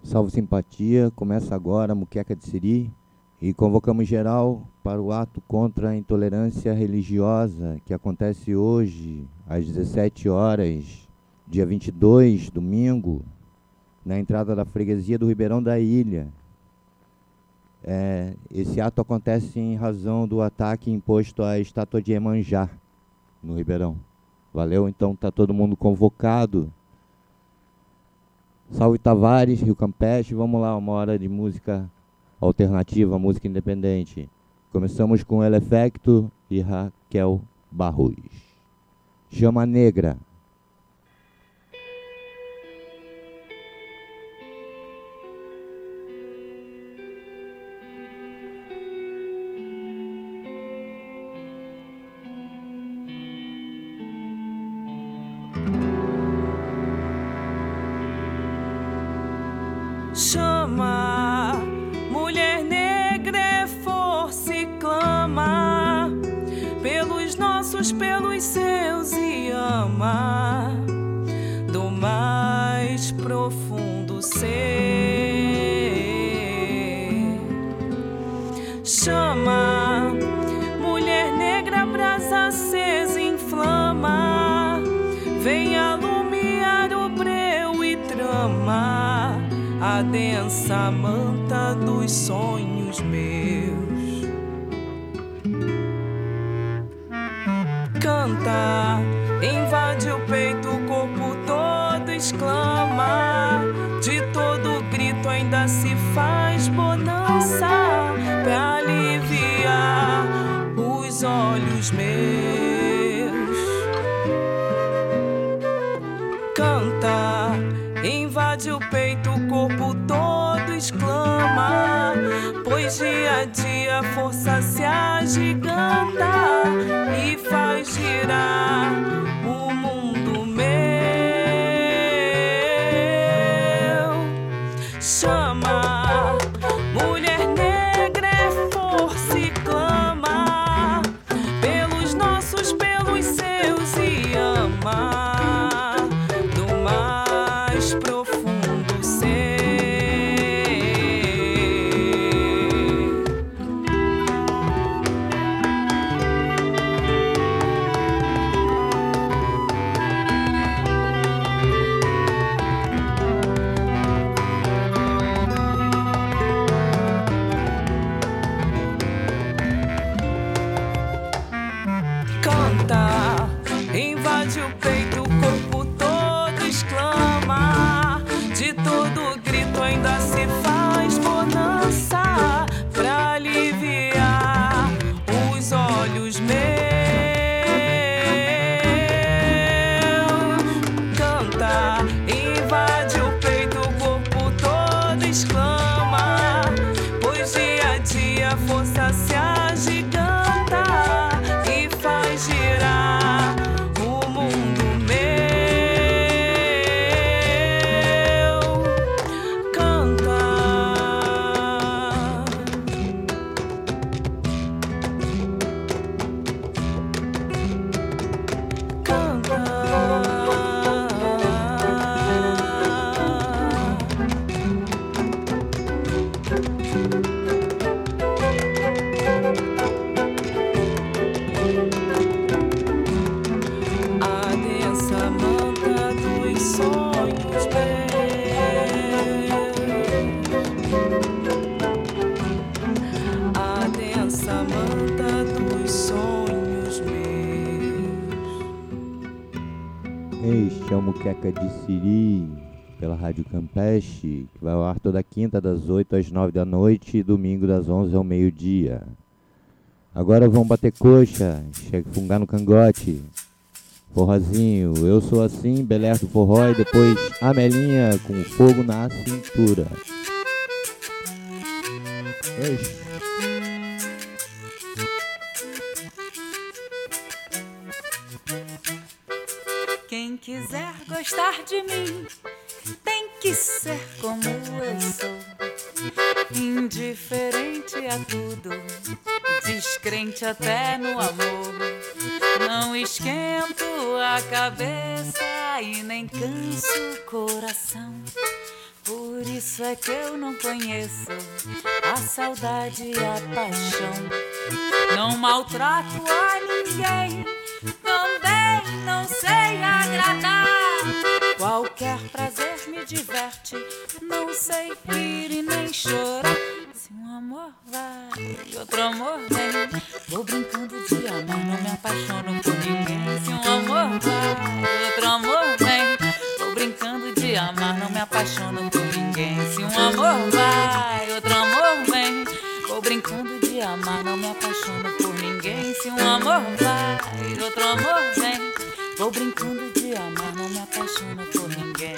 Salve Simpatia, começa agora a Muqueca de Siri e convocamos geral para o ato contra a intolerância religiosa que acontece hoje às 17 horas, dia 22, domingo, na entrada da freguesia do Ribeirão da Ilha. Esse ato acontece em razão do ataque imposto à estátua de Iemanjá no Ribeirão. Valeu? Então está todo mundo convocado. Salve Tavares, Rio Campeche, vamos lá, uma hora de música alternativa, música independente. Começamos com El Efecto e Raquel Barros. Chama Negra. Chama, mulher negra é força e clama pelos nossos, pelos seus e ama do mais profundo ser. Chama, mulher negra, brasa acesa inflama, vem alumiar o breu e trama a densa manta dos sonhos meus. Canta, invade o peito, o corpo todo exclama, de todo grito ainda se faz bonança pra aliviar os olhos meus. Canta, invade o peito, o corpo todo exclama, pois dia a dia a força se agiganta e faz girar o mundo meu. Chama, mulher negra é força e clama pelos nossos, pelos seus e ama profundo ser. Canta, invade o peito, o corpo todo exclama, de todo grito ainda se faz bonança pra aliviar os olhos meus. Canta, invade o peito, o corpo todo exclama, pois dia a dia a força se agiganta e faz girar o mundo meu. Este é o Muqueca de Siri, pela Rádio Campeche, que vai ao ar toda quinta das 8 às 9 da noite e domingo das 11 ao meio-dia. Agora vamos bater coxa, fungar no cangote, forrozinho, eu sou assim, Belé do forró e depois Amelinha com fogo na cintura. Oxi. Quem quiser gostar de mim tem que ser como eu sou, indiferente a tudo, descrente até no amor. Não esquento a cabeça e nem canso o coração, por isso é que eu não conheço a saudade e a paixão. Não maltrato a ninguém, também não sei agradar. Qualquer prazer me diverte, não sei rir e nem chorar. Se um amor vai e outro amor vem, vou brincando de amar, não me apaixono por ninguém. Se um amor vai e outro amor vem, vou brincando de amar, não me apaixono por ninguém. Se um amor vai e outro amor vem, vou brincando de amar, não me apaixono por ninguém. Se um amor vai e outro amor vem, vou brincando de amar, não me apaixono por ninguém.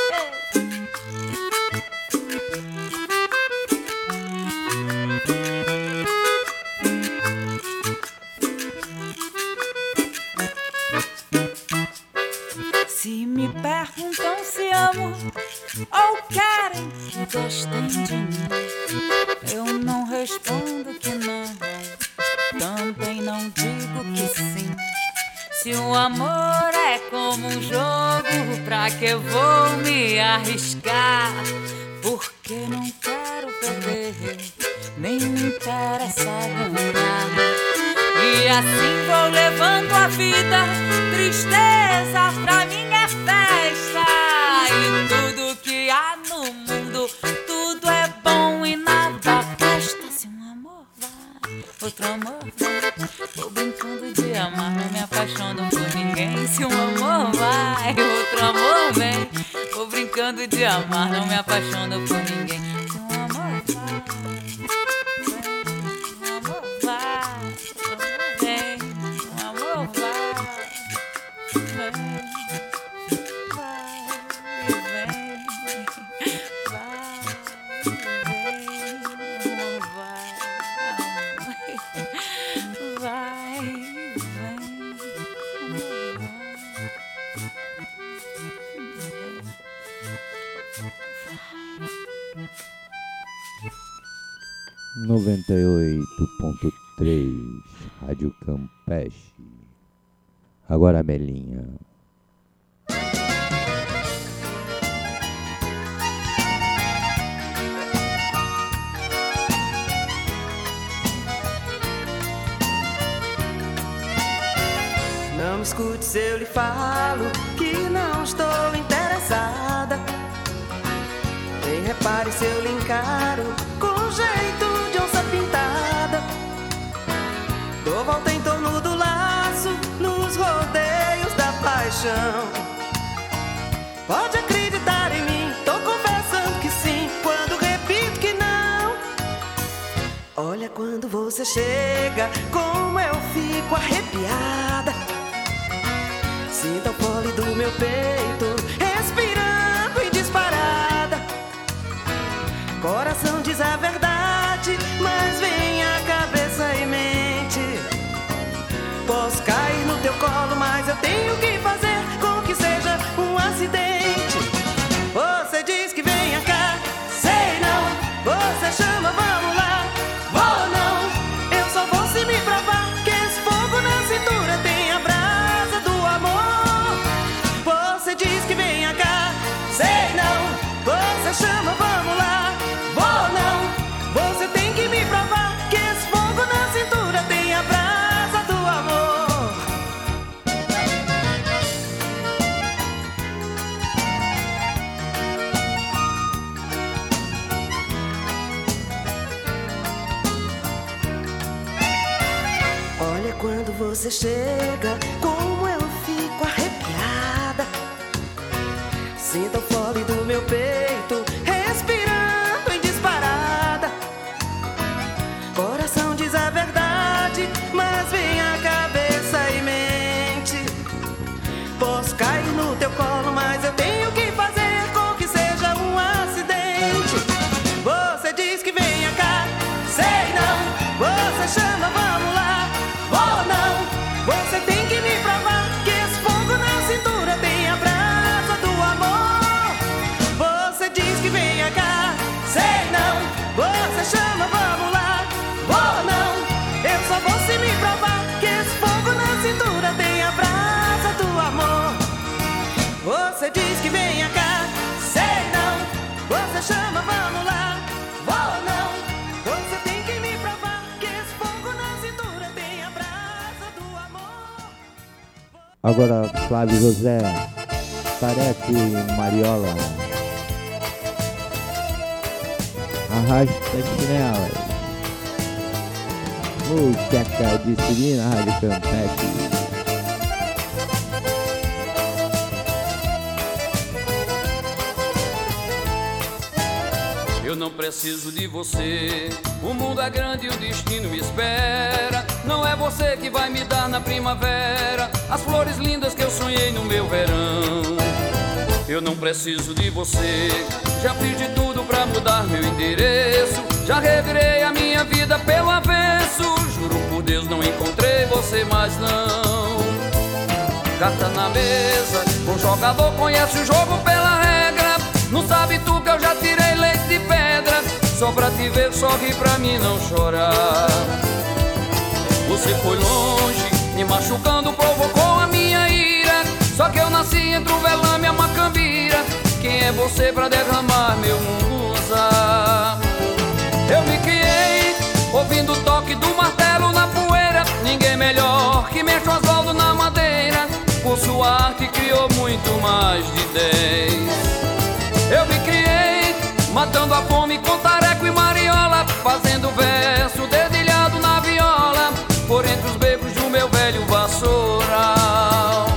Se me perguntam se amo ou querem que gostem de mim, eu não respondo que não, também não digo que sim. Se o amor é como um jogo, pra que eu vou me arriscar? Porque não quero perder, nem me interessa ganhar. E assim vou levando a vida, tristeza pra mim é festa. E tudo que há no mundo, tudo é bom e nada presta. Se um amor vai, outro amor vem, vou brincando de amar, não me apaixono por ninguém. Se um amor vai, outro amor vem, vou brincando de amar, não me apaixono por ninguém. Se um amor vai, vem, um amor vai, Noventa e 98.3 Rádio Campeche. Agora a Melinha. Não me escute se eu lhe falo que não estou interessada. Nem repare se eu lhe encaro com jeito de onça pintada. Dou volta em torno do laço nos rodeios da paixão. Pode acreditar em mim, tô confessando que sim, quando repito que não. Olha quando você chega, como eu fico arrepiada. Sinta o pole do meu peito, respirando em disparada. Coração diz a verdade, mas vem a cabeça e mente. Posso cair no teu colo, mas eu tenho que fazer com que seja um acidente. Você diz que venha cá, sei não. Você chama, vamos lá, vou não. Eu só vou se me provar que esse fogo na cintura tem a brasa do amor. Você diz que venha cá, sei não. Você chama, vamos lá, vou não. Você tem que me provar que esse fogo na cintura tem a brasa do amor. Olha quando você chega, como eu fico arrepiada. Sinta o fole do meu peito, respirando em disparada. Coração diz a verdade, mas vem a cabeça e mente. Posso cair no teu colo, mas eu tenho que fazer com que seja um acidente. Você diz que venha cá, sei não. Você chama, vamos lá, vou não. Você tem que me provar que esse fogo na cintura tem a brasa do amor. chama, vamos lá. Vou ou não? Você tem que me provar que esse fogo na cintura tem a brasa do amor. Agora Flávio José, Tareco e Mariola. Arrasta as chinelas. Queca de Siri na Rádio Campeche. Eu não preciso de você, o mundo é grande e o destino me espera. Não é você que vai me dar na primavera as flores lindas que eu sonhei no meu verão. Eu não preciso de você, já fiz de tudo pra mudar meu endereço. Já revirei a minha vida pelo avesso. Juro por Deus não encontrei você mais não. Carta na mesa, um jogador conhece o jogo pela regra. Não sabe tu que eu já tirei leite de pedra. Só pra te ver sorrir, pra mim não chorar. Você foi longe, me machucando, provocou a minha ira. Só que eu nasci entre o velame e a macambira. Quem é você pra derramar meu mungunzá? Eu me criei ouvindo o toque do martelo na poeira. Ninguém melhor que mexe o Oswaldo na madeira. Por sua arte criou muito mais de 10. Eu me criei matando a fome com Tareco e Mariola, fazendo verso dedilhado na viola, por entre os becos do meu velho vassoural.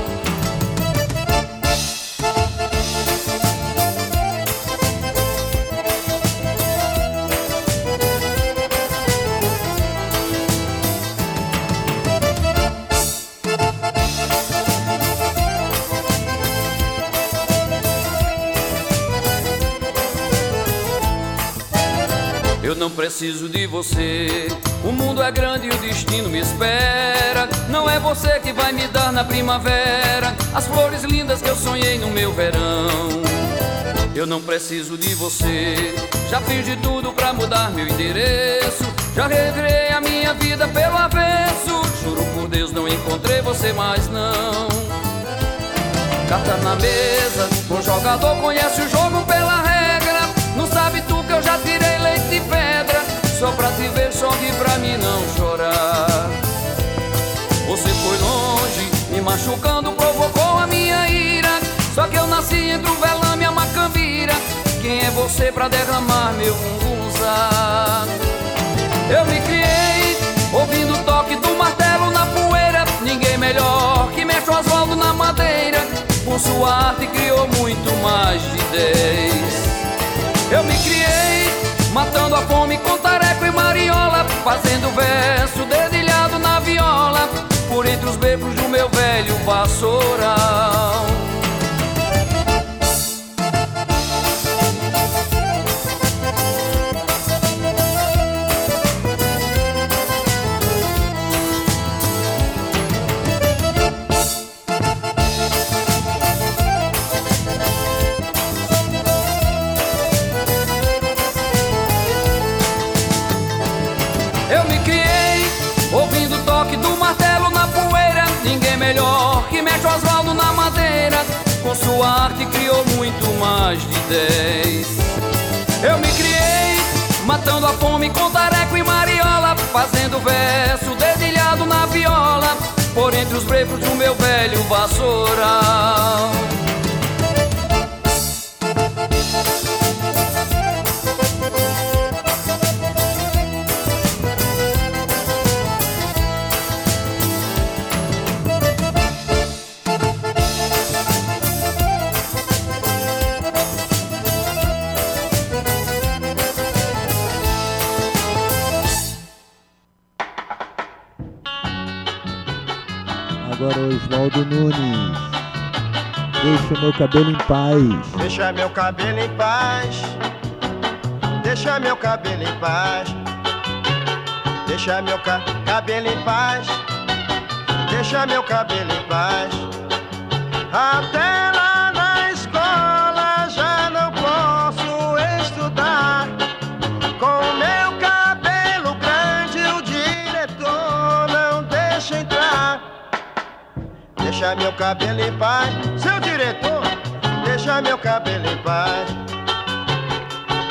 Eu não preciso de você, o mundo é grande e o destino me espera. Não é você que vai me dar na primavera as flores lindas que eu sonhei no meu verão. Eu não preciso de você, já fiz de tudo pra mudar meu endereço. Já revirei a minha vida pelo avesso. Juro por Deus não encontrei você mais não. Carta na mesa, um jogador conhece o jogo pela regra. Não sabe tu que eu já tirei leite de pedra. Só pra te ver sorrir, pra mim não chorar. Você foi longe, me machucando, provocou a minha ira. Só que eu nasci entre o velame e a macambira. Quem é você pra derramar meu mungunzá? Eu me criei ouvindo o toque do martelo na poeira. Ninguém melhor que mexe o Oswaldo na madeira. Com sua arte criou muito mais de 10. Eu me criei matando a fome com Tareco e Mariola, fazendo verso dedilhado na viola, por entre os becos do meu velho vassoural. Melhor que mexe o Oswaldo na madeira. Com sua arte criou muito mais de 10. Eu me criei matando a fome com Tareco e Mariola, fazendo verso dedilhado na viola, por entre os becos do meu velho vassoural. Agora Oswaldo Nunes, deixa meu cabelo em paz. Deixa meu cabelo em paz. Deixa meu cabelo em paz. Deixa meu cabelo em paz. Deixa meu cabelo em paz. Até lá na escola já não posso estudar. Com meu cabelo grande o diretor não deixa entrar. Deixa meu cabelo em paz, seu diretor. Deixa meu cabelo em paz.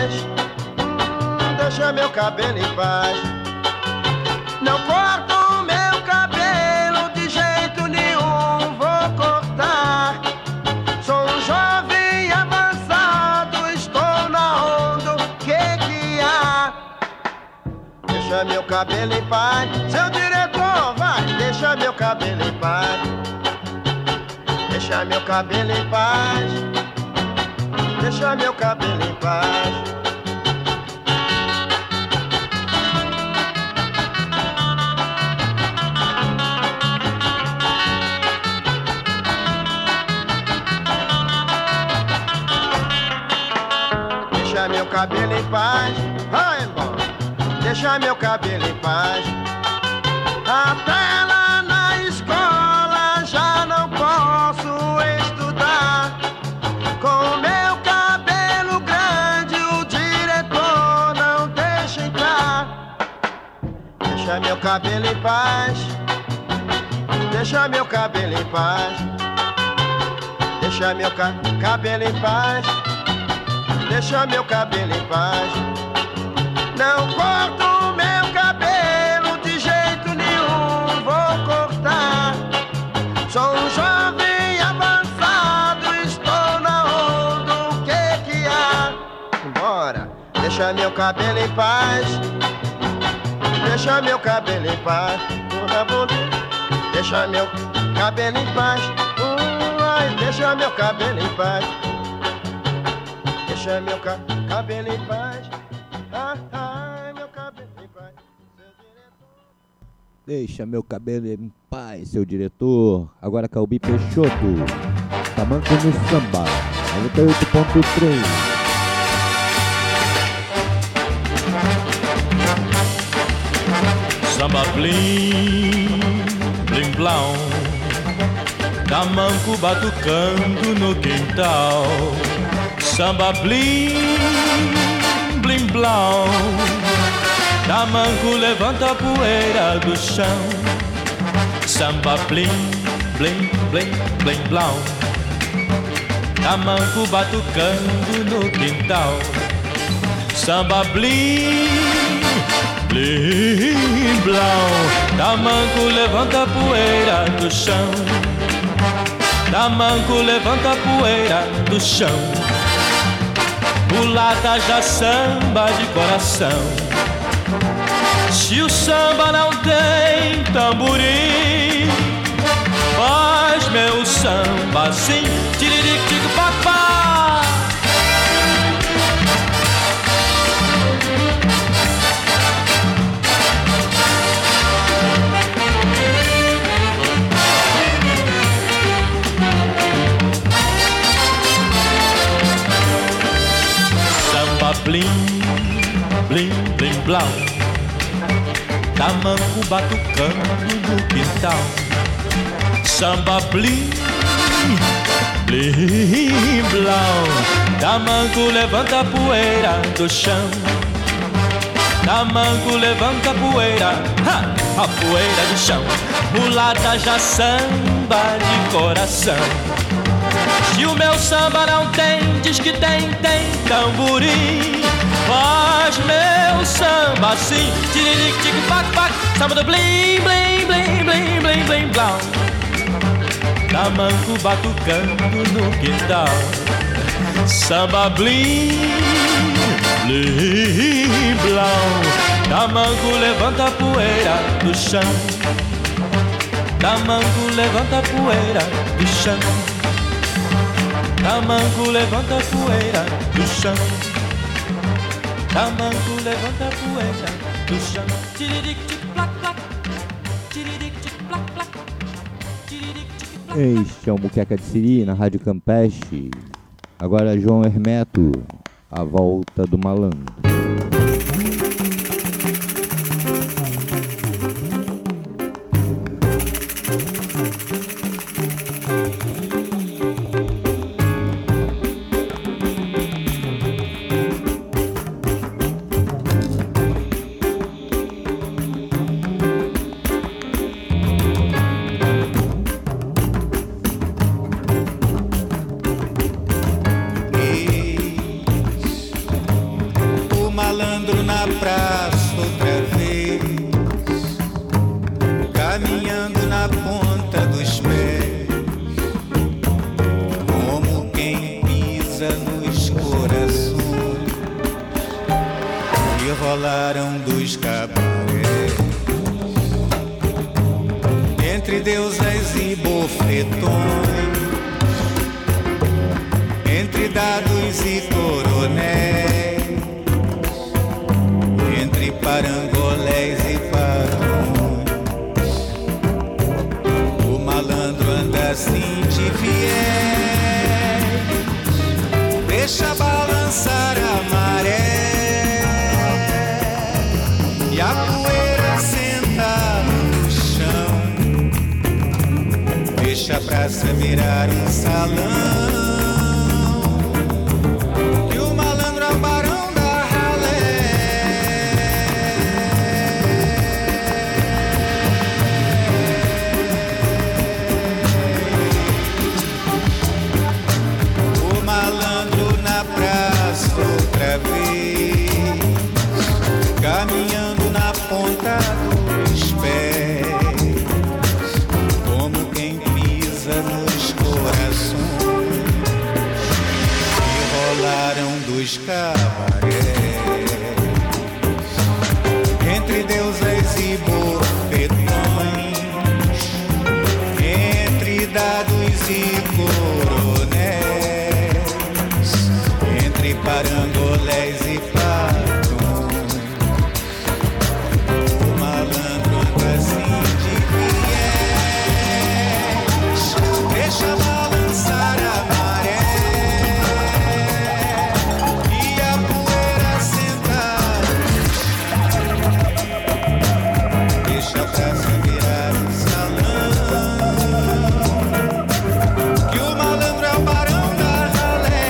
paz. Deixa meu cabelo em paz. Não corto meu cabelo de jeito nenhum, vou cortar. Sou um jovem avançado, estou na onda, o que há? Deixa meu cabelo em paz. Seu diretor, vai, deixa meu cabelo em paz. Deixa meu cabelo em paz. Deixa meu cabelo em paz. Deixa meu cabelo em paz. Vai embora. Deixa meu cabelo em paz. Até lá na escola já não posso estudar. Com meu cabelo grande o diretor não deixa entrar. Deixa meu cabelo em paz. Deixa meu cabelo em paz. Deixa meu cabelo em paz. Deixa meu cabelo em paz. Não corto meu cabelo de jeito nenhum, vou cortar. Sou um jovem avançado, estou na onda, o que há? Bora, deixa meu cabelo em paz. Deixa meu cabelo em paz. Deixa meu cabelo em paz. Deixa meu cabelo em paz. Deixa meu cabelo em paz. Meu cabelo em paz. Deixa meu cabelo em paz, seu diretor. Agora Calbi Peixoto. Tamanco no samba. 98.3. Samba blim, blim blau. Tamanco batucando no quintal. Samba blim, blim blau. Tamanco levanta a poeira do chão. Samba blim, blim, blim, blim blau. Tamanco batucando no quintal. Samba blim, blim blau. Tamanco levanta a poeira do chão. Tamanco levanta a poeira do chão. Mulata já samba de coração. Se o samba não tem tamborim, faz meu samba assim, tiriric-tic-papá. Samba blim, blim, blim, blau. Tamanco batucando no quintal. Samba blim, blim, blau. Tamanco levanta a poeira do chão. Tamanco levanta a poeira, a poeira do chão. Mulata já samba de coração. Se o meu samba não tem, diz que tem tamborim. Faz meu samba assim, tiriric-tic-pac-pac. Samba do blim, blim, blim, blim, blim, blim, blau. Tamanco batucando no quintal. Samba blim, blim, blau. Tamanco levanta a poeira do chão. Tamanco levanta a poeira do chão. Tamanco levanta a poeira do chão. Tamanco levanta a poeira do chão. Tiriric-tic-plac-plac. Tiriric-tic-plac-plac. Tiriric-tic-plac-plac. Este é o Muqueca de Siri na Rádio Campeche. Agora João Hermeto, A Volta do Malandro. malandro na praça outra vez, caminhando na ponta dos pés, como quem pisa nos corações que rolaram dos cabarés, entre deusas e bofetões, entre dados e coronéis, entre parangolés e barões. O malandro anda assim de viés, deixa balançar a maré e a poeira senta no chão, deixa a praça virar um salão. Caminhando na ponta dos pés, como quem pisa nos corações que rolaram dos cabarés, entre deusas e bofetões, entre dados e coronéis, entre parangolés e parões. Deixa balançar a maré e a poeira sentar no chão, deixa a praça virar um salão, que o malandro é o barão da ralé.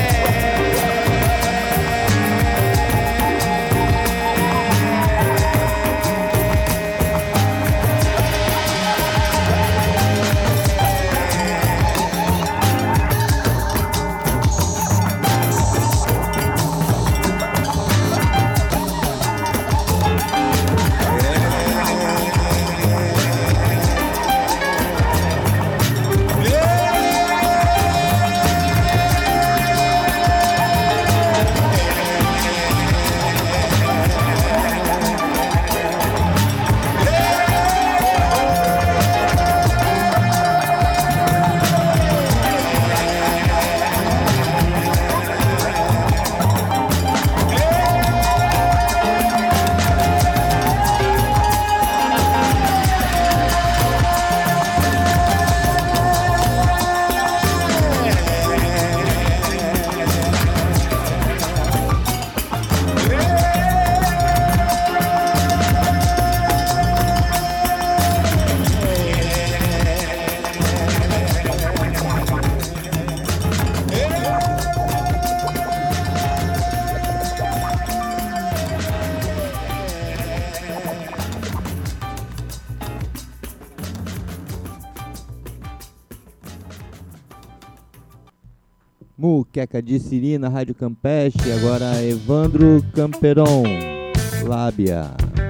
Muqueca de Siri na Rádio Campeche. Agora Evandro Camperon, Lábia.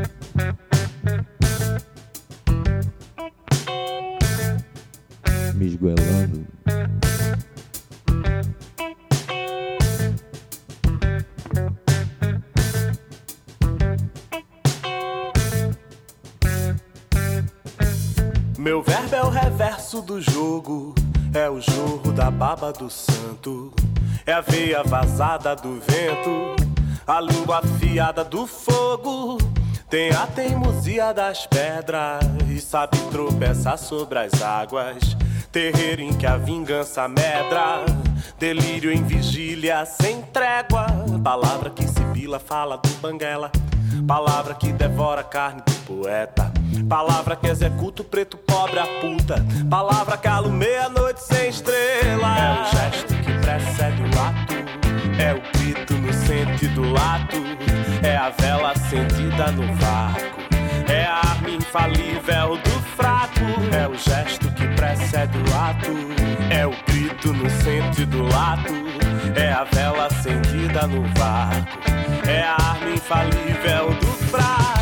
Me esgoelando. Meu verbo é o reverso do jogo, é o jorro da baba do santo, é a veia vazada do vento, a língua afiada do fogo, tem a teimosia das pedras e sabe tropeçar sobre as águas, terreiro em que a vingança medra, delírio em vigília sem trégua, palavra que sibila fala do banguela, palavra que devora a carne do poeta, palavra que executa o preto pobre a puta, palavra que alumeia a noite sem estrela. É o gesto que precede o ato, é o grito no sentido lato, é a vela acendida no vácuo, é a arma infalível do fraco. É o gesto que precede o ato, é o grito no sentido lato, é a vela acendida no vácuo, é a arma infalível infalível do fraco.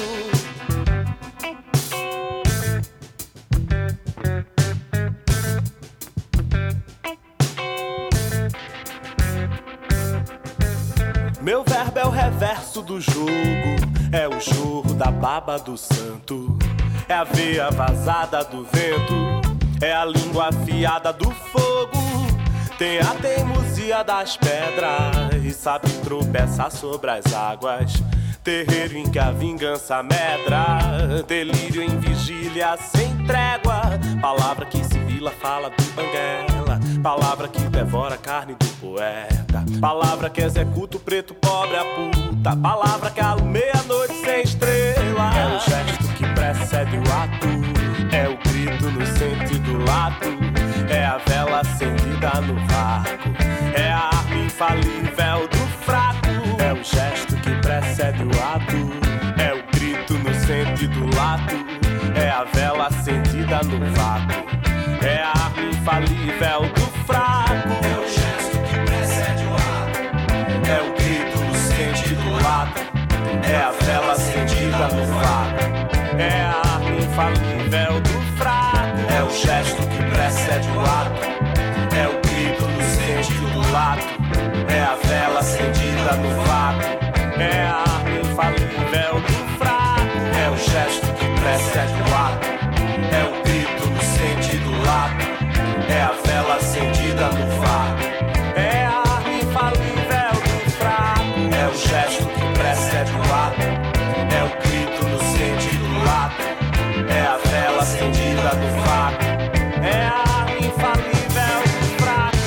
Meu verbo é o reverso do jogo, é o jorro da baba do santo, é a veia vazada do vento, é a língua afiada do fogo. Tem a teimosia das pedras e sabe tropeçar sobre as águas. Terreiro em que a vingança medra, delírio em vigília sem trégua. Palavra que sibila fala do banguela, palavra que devora a carne do poeta, palavra que executa o preto pobre a puta, palavra que alumeia a noite sem estrela. É o gesto que precede o ato, é o grito no sentido lato, é a vela acendida no vácuo, é a arma infalível do fraco. É o gesto que precede o ato, é o grito no sentido lato, é a vela acendida no vácuo, é a arma infalível do fraco. É o gesto que precede o ato, é o grito no sentido lato, é a vela acendida no vácuo, é a arma infalível do fraco. É o gesto que precede o ato, é o grito no sentido lato, é a vela acendida no vácuo, é a arma infalível do fraco. É o gesto que precede o ato, é o grito no sentido lato, é a vela acendida no vácuo, é a arma infalível do fraco. É o gesto que precede o ato, é o grito no sentido lato, é a vela acendida no vácuo, é a arma infalível do fraco.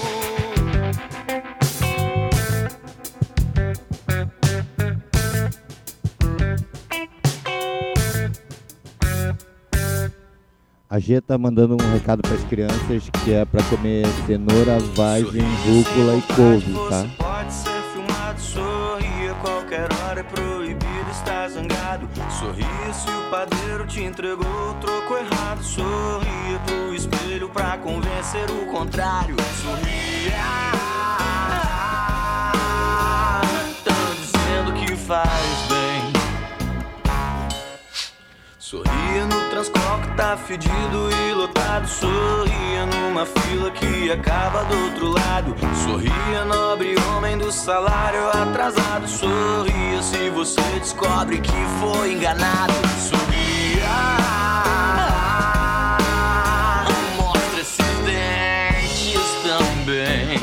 A G tá mandando um recado para as crianças que é para comer cenoura, vagem, rúcula e couve, tá? Você pode ser filmado, sorrir a qualquer hora, é proibido estar zangado. Sorria se o padeiro te entregou o troco errado. Sorria pro espelho pra convencer o contrário. Sorria, tão dizendo que faz bem. Sorria no Transcol que tá fedido e lotado. Sorria numa fila que acaba do outro lado. Sorria, nobre homem do salário atrasado. Sorria se você descobre que foi enganado. Sorria, mostra esses dentes também.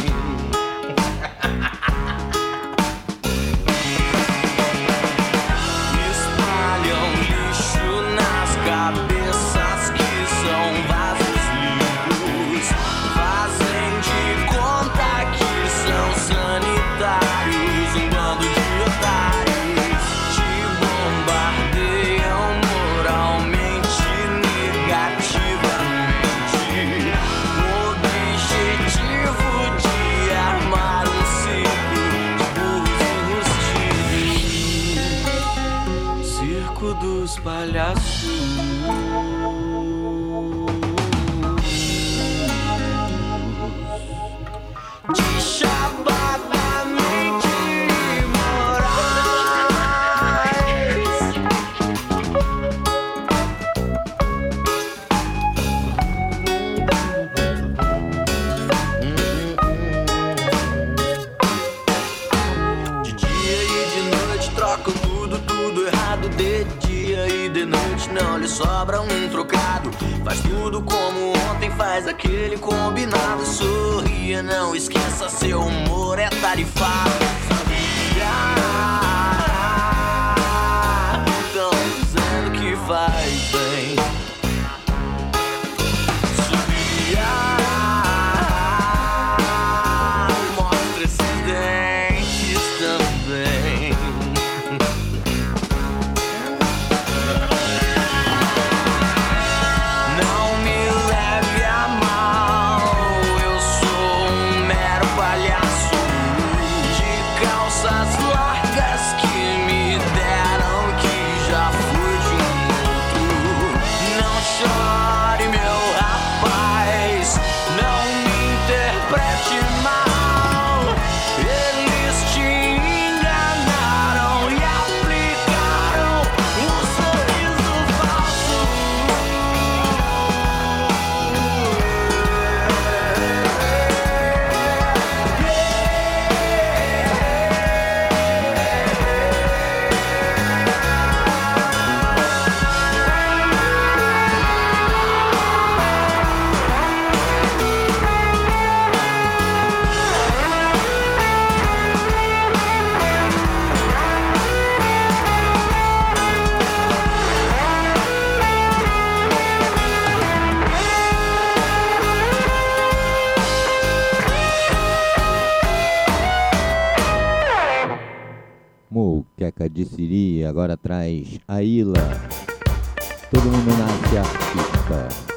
Cabeças que são vasos limpos, fazem de conta que são sanitários. Um bando de otários te bombardeiam moralmente, negativamente, no objetivo de armar um ciclo de burros enrustidos. Circo dos palhaços. De chabadamente imorais. De dia e de noite trocam tudo errado. De dia e de noite não lhe sobra um trocado. Faz tudo como ontem, faz aquele combinado. Sorria, não esqueça, seu humor é tarifado. Sorria, tão dizendo que faz bem. Sorria, mostra esses dentes também. Queca de Siri agora traz Aila. Todo mundo nasce artista.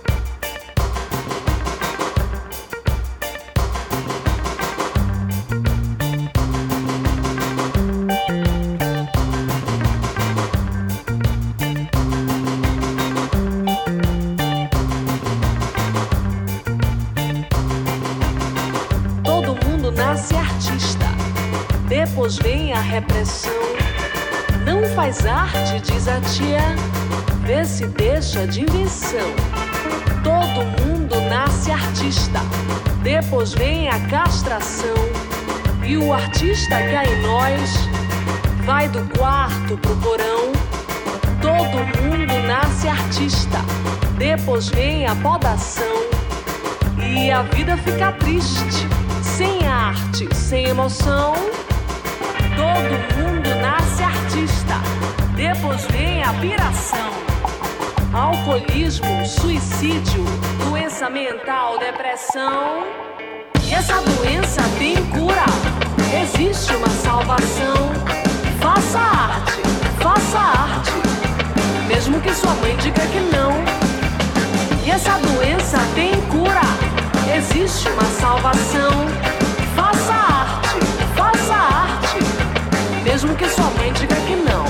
Depois vem a repressão. Não faz arte, diz a tia, vê se deixa de invenção. Todo mundo nasce artista. Depois vem a castração. E o artista que há em nós vai do quarto pro porão. Todo mundo nasce artista. Depois vem a podação. E a vida fica triste, sem arte, sem emoção. Todo mundo nasce artista, depois vem a piração. Alcoolismo, suicídio, doença mental, depressão. E essa doença tem cura, existe uma salvação. Faça arte, mesmo que sua mãe diga que não. E essa doença tem cura, existe uma salvação. Faça arte, mesmo que sua mãe diga que não.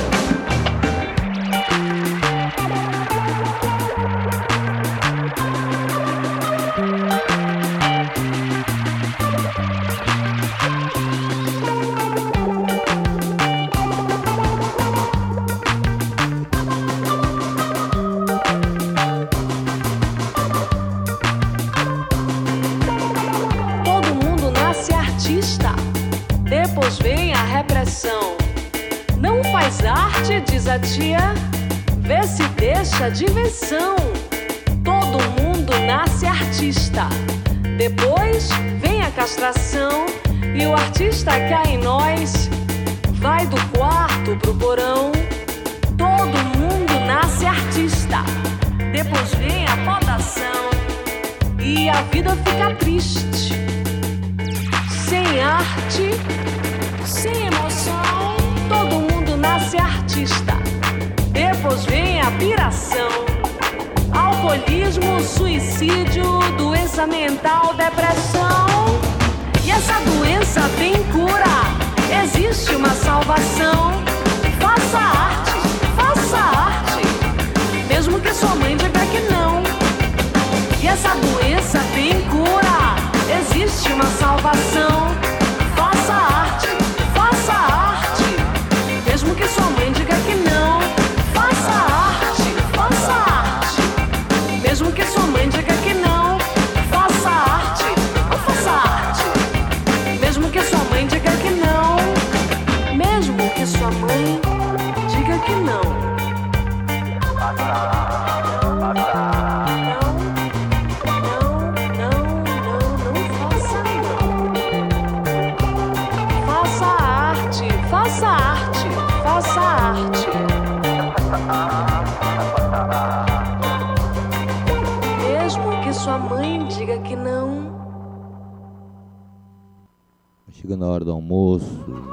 Todo mundo nasce artista, depois vem a repressão. Não faz arte, diz a tia, vê se deixa de invenção. Todo mundo nasce artista, depois vem a castração. E o artista que há em nós vai do quarto pro porão. Todo mundo nasce artista, depois vem a podação. E a vida fica triste, sem arte, sem emoção. Todo mundo nasce artista, depois vem a piração. Alcoolismo, suicídio, doença mental, depressão. E essa doença tem cura, existe uma salvação. Faça arte, mesmo que sua mãe diga que não. E essa doença tem cura, existe uma salvação. Faça arte, mesmo que sua mãe diga que não. Faça arte, mesmo que sua mãe diga que não. Faça arte, mesmo que sua mãe diga que não. Mesmo que sua mãe diga que não. Mesmo que sua mãe diga que não. Chegando a hora do almoço.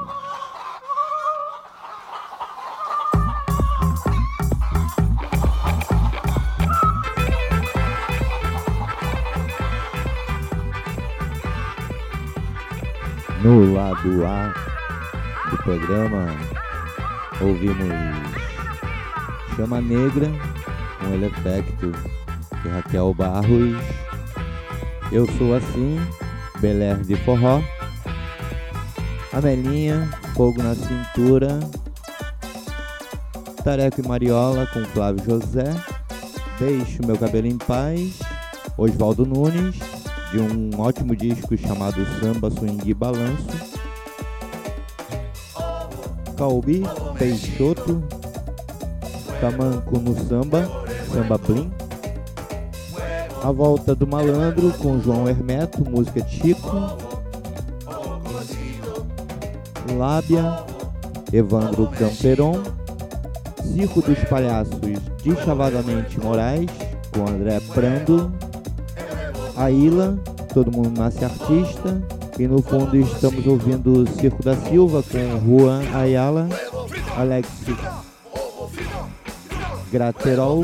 No lado A do programa, ouvimos Chama Negra, com El Efecto de Raquel Barros, Eu Sou Assim, Belé de Forró, Amelinha, Fogo na Cintura, Tareco e Mariola com Flávio José, Deixo Meu Cabelo em Paz, Oswaldo Nunes, de um ótimo disco chamado Samba, Swing e Balanço, Calbi, Peixoto, Tamanco no Samba, Samba Blim, A Volta do Malandro com João Hermeto, música de Chico, Lábia, Evandro Camperon, Circo dos Palhaços de Chavadamente Moraes com André Prando, Aila, Todo Mundo Nasce Artista, e no fundo estamos ouvindo Circo da Silva com Juan Ayala, Alex Graterol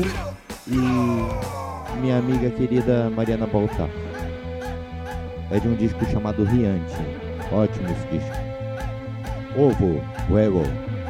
e minha amiga querida Mariana Baltar. É de um disco chamado Riante. Ótimo esse disco. Ovo, huevo.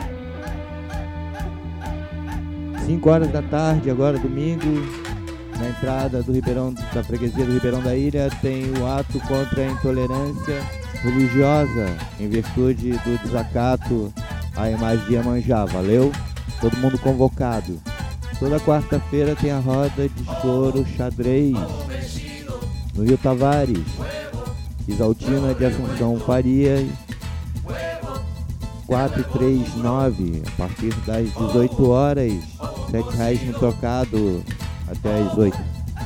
5 horas da tarde, agora domingo, na entrada do Ribeirão, da freguesia do Ribeirão da Ilha, tem o ato contra a intolerância religiosa em virtude do desacato à imagem de Iemanjá. Valeu? Todo mundo convocado. Toda quarta-feira tem a roda de choro xadrez no Rio Tavares, Isaltina de Assunção Farias, 439, a partir das 18 horas, R$7 no trocado até as 8.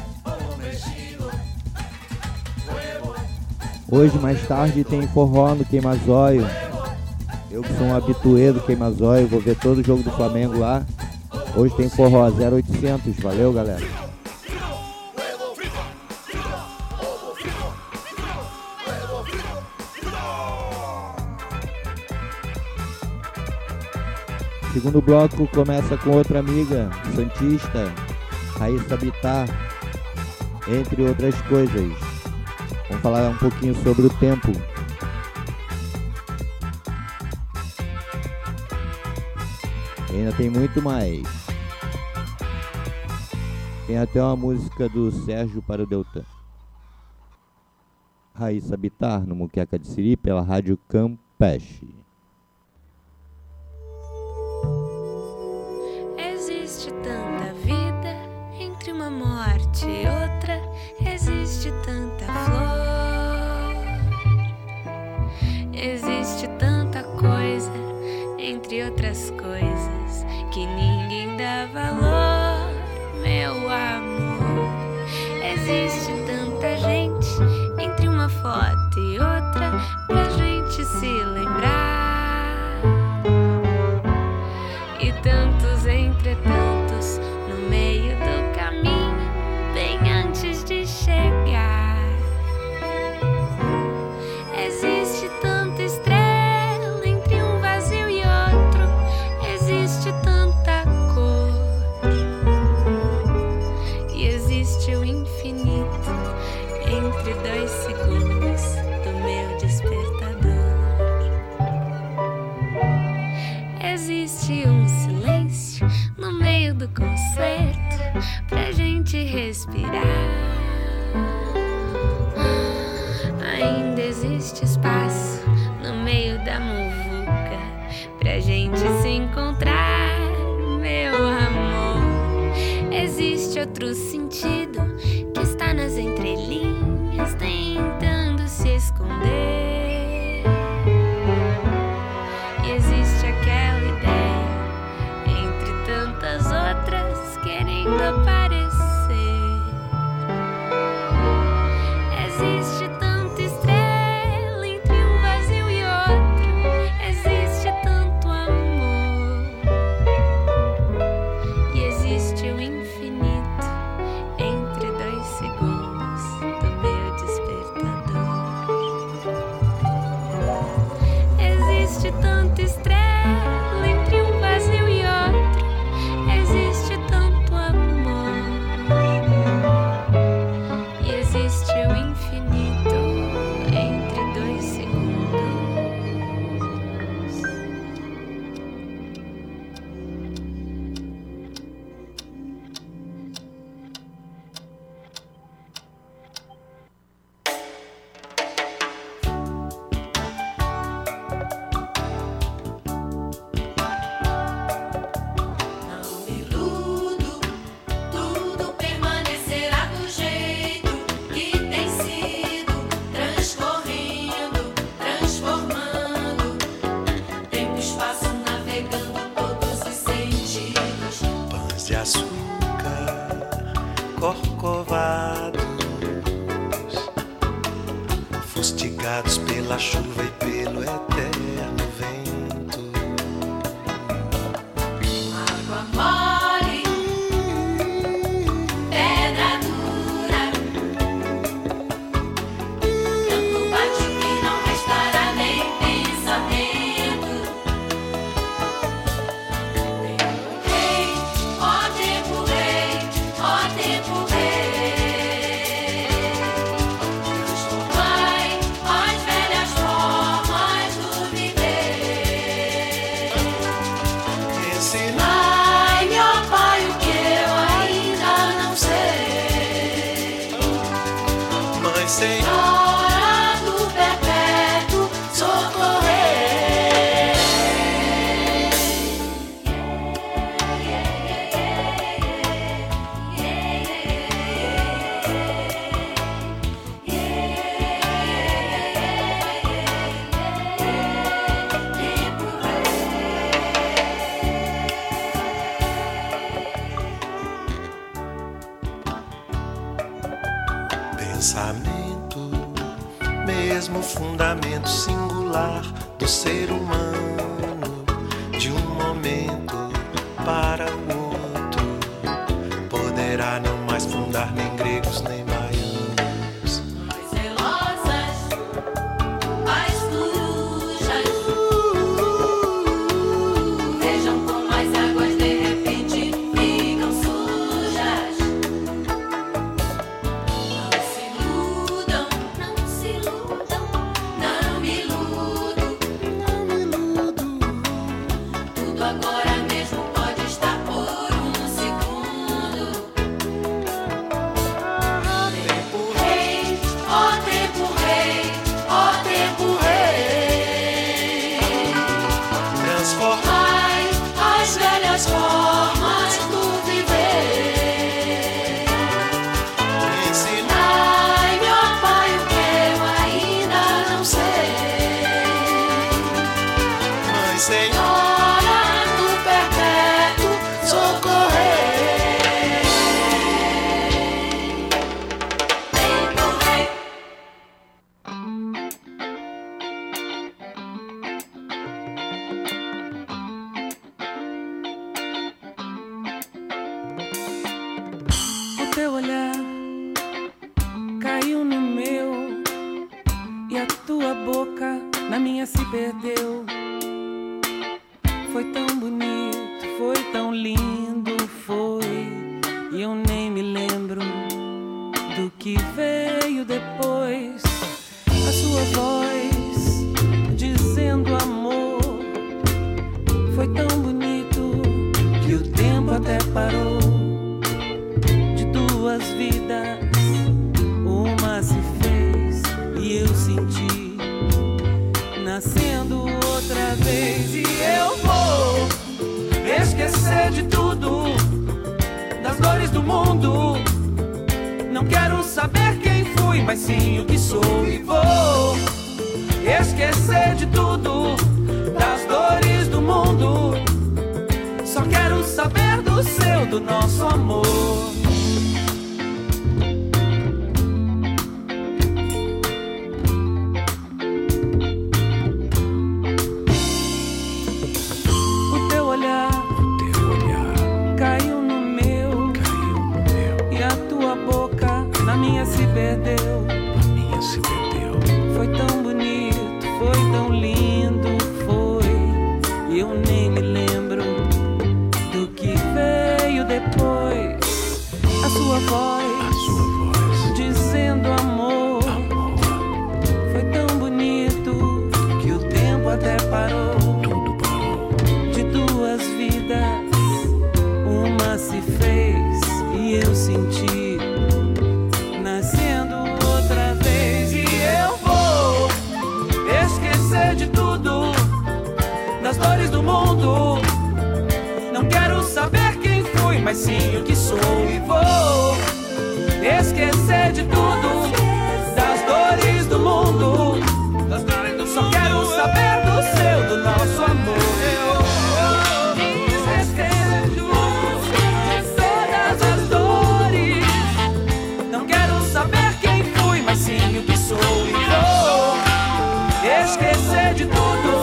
Hoje, mais tarde, tem forró no Queimazóio. Eu que sou um habituê do Queimazóio, vou ver todo o jogo do Flamengo lá. Hoje tem forró 0800, valeu galera. Segundo bloco começa com outra amiga, santista, Raíssa Bittar, entre outras coisas. Vamos falar um pouquinho sobre o tempo. E ainda tem muito mais. Tem até uma música do Sérgio para o Deltan. Raíssa Bittar, no Muqueca de Siri, pela Rádio Campeche. Existe tanta vida entre uma morte e outra. Existe tanta flor. Existe tanta coisa entre outras coisas que ninguém dá valor, meu amor. Existe tanta gente entre uma foto e outra pra gente se lembrar. E tantos entretantos no meio do caminho, bem antes de chegar. Existe tanta estrela entre um vazio e outro. Existe tanta cor. E existe o infinito entre 2 segundos do meu despertador. Existe um silêncio no meio do concerto pra gente respirar. Ainda existe espaço no meio da muvuca pra gente se encontrar, meu amor. Existe outro sentido que está nas entrelinhas tentando se esconder. E existe aquela ideia entre tantas outras querendo aparecer. Existe tanta estrela entre um vazio e outro. Existe tanto amor. E existe o infinito entre 2 segundos do meu despertador. Existe tanta estrela entre um vazio e outro. Existe tanto amor. E existe o infinito entre 2 segundos. Não me iludo, tudo permanecerá do jeito que tem sido, transcorrendo, transformando. Tempo e espaço navegando todos os sentidos. Pães de açúcar, corcovados, fustigados pela chuva e pelo eterno vento. Água mole, pedra dura, tanto bate que não restará nem pensamento. Ai, meu pai, o que eu ainda não sei. Mãe Senhora do perpétuo socorrer. Pensamento, mesmo fundamento singular do ser humano, de um momento para o outro, poderá não mais fundar nem gregos nem baianos. Zelosas, as corujas, vejam como as águas de repente ficam sujas. Não se iludam, não me iludo. Tudo agora mesmo pode estar por um segundo. Tempo rei, ó tempo rei, ó tempo rei. Transformai as velhas formas do viver. Ensinai, meu pai, o que eu ainda não sei. Mãe Senhora do perpétuo socorrer. Tempo rei. O teu olhar caiu no meu e a tua boca na minha se perdeu. Foi tão bonito, foi tão lindo, foi, e eu nem me lembro do que veio depois. A sua voz dizendo amor foi tão bonito que o tempo até parou. De duas vidas, uma se fez e eu senti nascendo outra vez. E eu vou esquecer de tudo, das dores do mundo. Não quero saber quem fui, mas sim o que sou. E vou esquecer de tudo, das dores do mundo. Só quero saber do seu, do nosso amor. O teu olhar caiu no meu e a tua boca na minha se perdeu. Foi tão bonito, foi tão lindo, foi, e eu nem me lembro do que veio depois. A sua voz dizendo amor foi tão bonito que o tempo até parou. De duas vidas, uma se fez e eu senti nascendo outra vez. E eu vou esquecer de tudo, das dores do mundo. Não quero saber quem fui, mas sim o que sou. E vou esquecer de tudo, das dores do mundo. Só quero saber do seu, do nosso amor. Esquecer de todas as dores. Não quero saber quem fui, mas sim o que sou. E vou esquecer de tudo,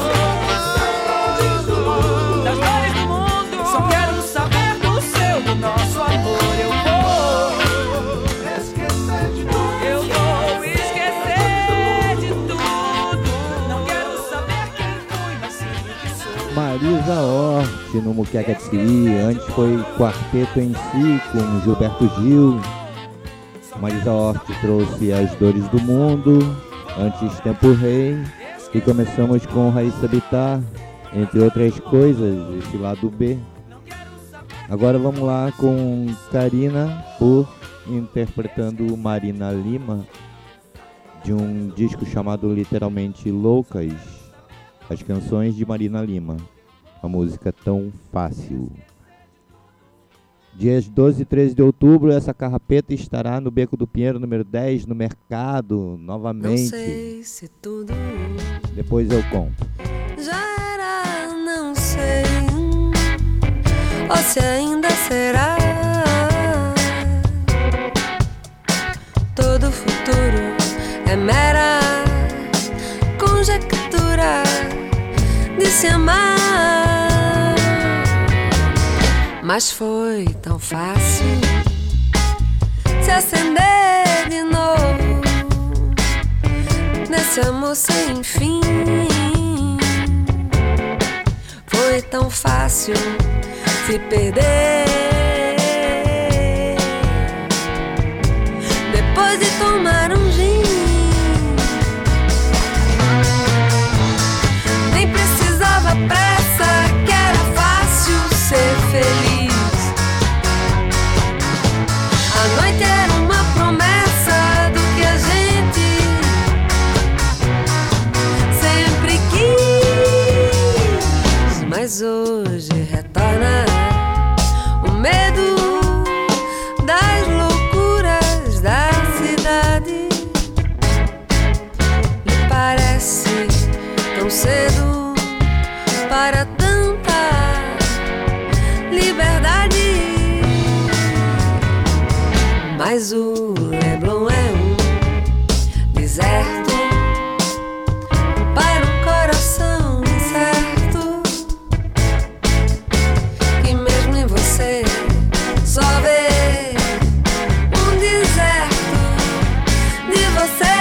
das dores do mundo. Só quero saber do seu, do nosso amor. Eu vou esquecer de tudo. Eu vou esquecer de tudo. Não quero saber quem fui, mas sim o que sou. Marisa Hort no Muqueca de Siri. Antes foi Quarteto em Si com Gilberto Gil. Marisa Hort trouxe As Dores do Mundo. Antes Tempo Rei. E começamos com Raíssa Bittar, entre outras coisas, esse lado B. Agora vamos lá com Karina Burr interpretando Marina Lima, de um disco chamado literalmente Loucas, as canções de Marina Lima, a música Tão Fácil. Dias 12 e 13 de outubro, essa carrapeta estará no Beco do Pinheiro, número 10, no Mercado, novamente. Não sei se tudo depois eu conto. já era, não sei, ou se ainda será. Todo futuro é mera conjectura de se amar. Mas foi tão fácil se acender de novo nesse amor sem fim. Foi tão fácil se perder depois de tomar um gin. Nem precisava pressa, que era fácil ser feliz. A noite era uma promessa do que a gente sempre quis. Mas hoje retorna o medo das loucuras da cidade. Me parece tão cedo para tanta liberdade. Mas o Leblon é um deserto para um coração incerto, que mesmo em você só vê um deserto de você.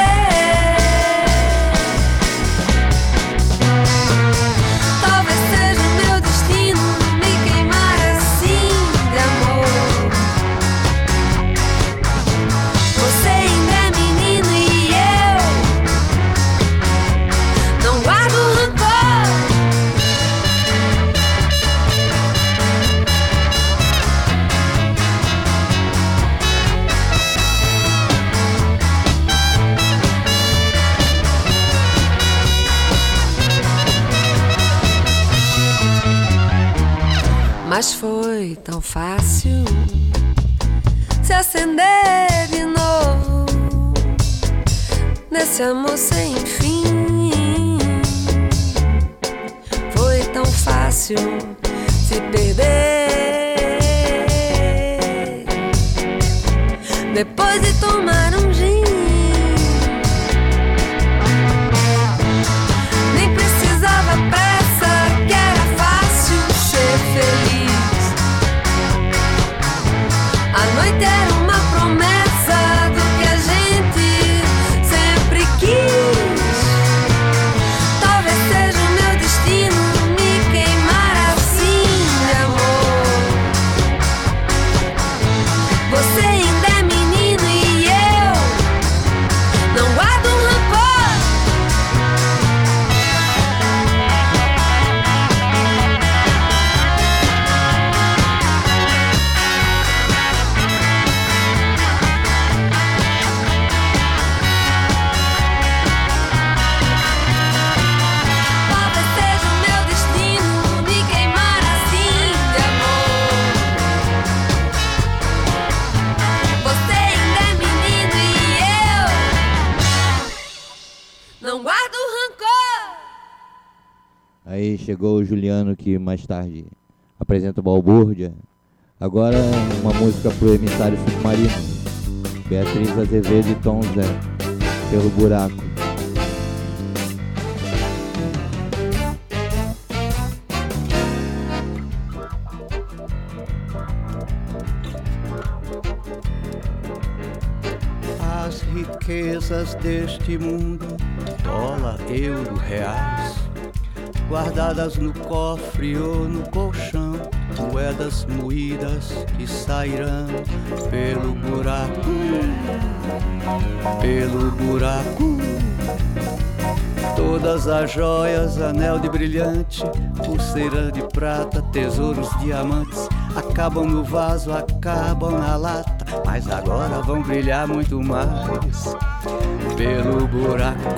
Talvez seja o meu destino me queimar assim de amor. Você ainda é menino e eu não guardo rancor. Mas foi tão fácil se acender de novo nesse amor sem fim. Foi tão fácil se perder depois de tomar um gin. Nem precisava pressa, que era fácil ser feliz. A noite era uma promessa do que a gente sempre quis. Talvez seja o meu destino me queimar assim de amor. Você ainda é menino e eu não guardo rancor. Talvez seja o meu destino me queimar assim de amor. Você ainda é menino e eu não guardo rancor. Aí chegou o Juliano, que mais tarde apresenta o Balbúrdia. Agora uma música pro emissário submarino, Beatriz Azevedo e Tom Zé, Pelo Buraco. As riquezas deste mundo, dólar, euro, reais, guardadas no cofre ou no colchão, moedas moídas que sairão pelo buraco, pelo buraco. Todas as joias, anel de brilhante, pulseira de prata, tesouros, diamantes, acabam no vaso, acabam na lata, mas agora vão brilhar muito mais. Pelo buraco,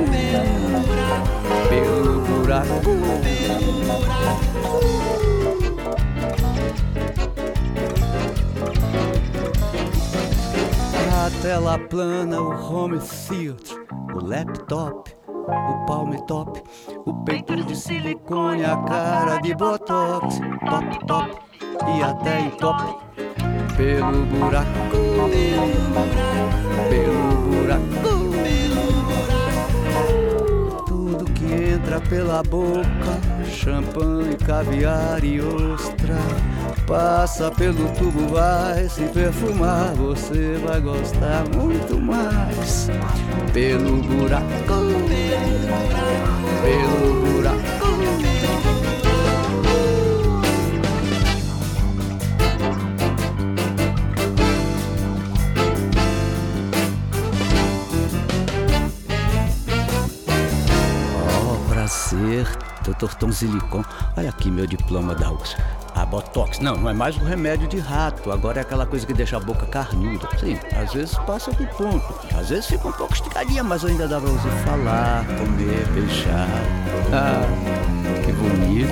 pelo buraco, a tela plana, o home theater, o laptop, o palm top, o peito de silicone, a cara de botox, top, top e até em top. Pelo buraco, pelo buraco, tudo que entra pela boca, champanhe, caviar e ostra, passa pelo tubo, vai se perfumar, você vai gostar muito mais. Pelo buraco, pelo buraco. Prazer, Dr. Tom Silicon. Olha aqui meu diploma da USP. A Botox, não é mais um remédio de rato. Agora é aquela coisa que deixa a boca carnuda. Sim, às vezes passa do ponto. Às vezes fica um pouco esticadinha, mas ainda dá pra você falar, comer, beijar. Ah, que bonito.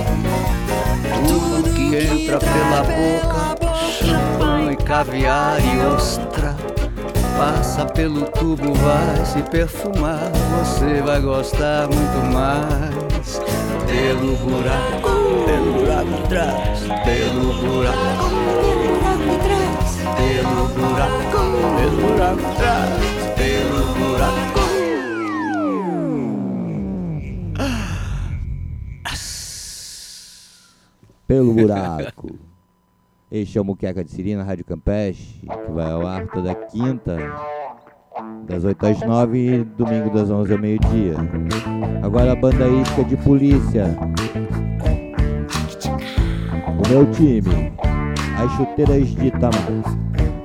Tudo que entra pela boca, champanhe, caviar e ostra, passa pelo tubo, vai se perfumar, você vai gostar muito mais. Pelo buraco atrás, pelo buraco atrás, pelo buraco atrás, pelo buraco. Pelo buraco. Este é o Muqueca de Siri na Rádio Campeche, que vai ao ar toda quinta, das 8 às 9 e domingo das 11 ao meio-dia. Agora a banda isca de polícia. O meu time, as chuteiras de Itamar.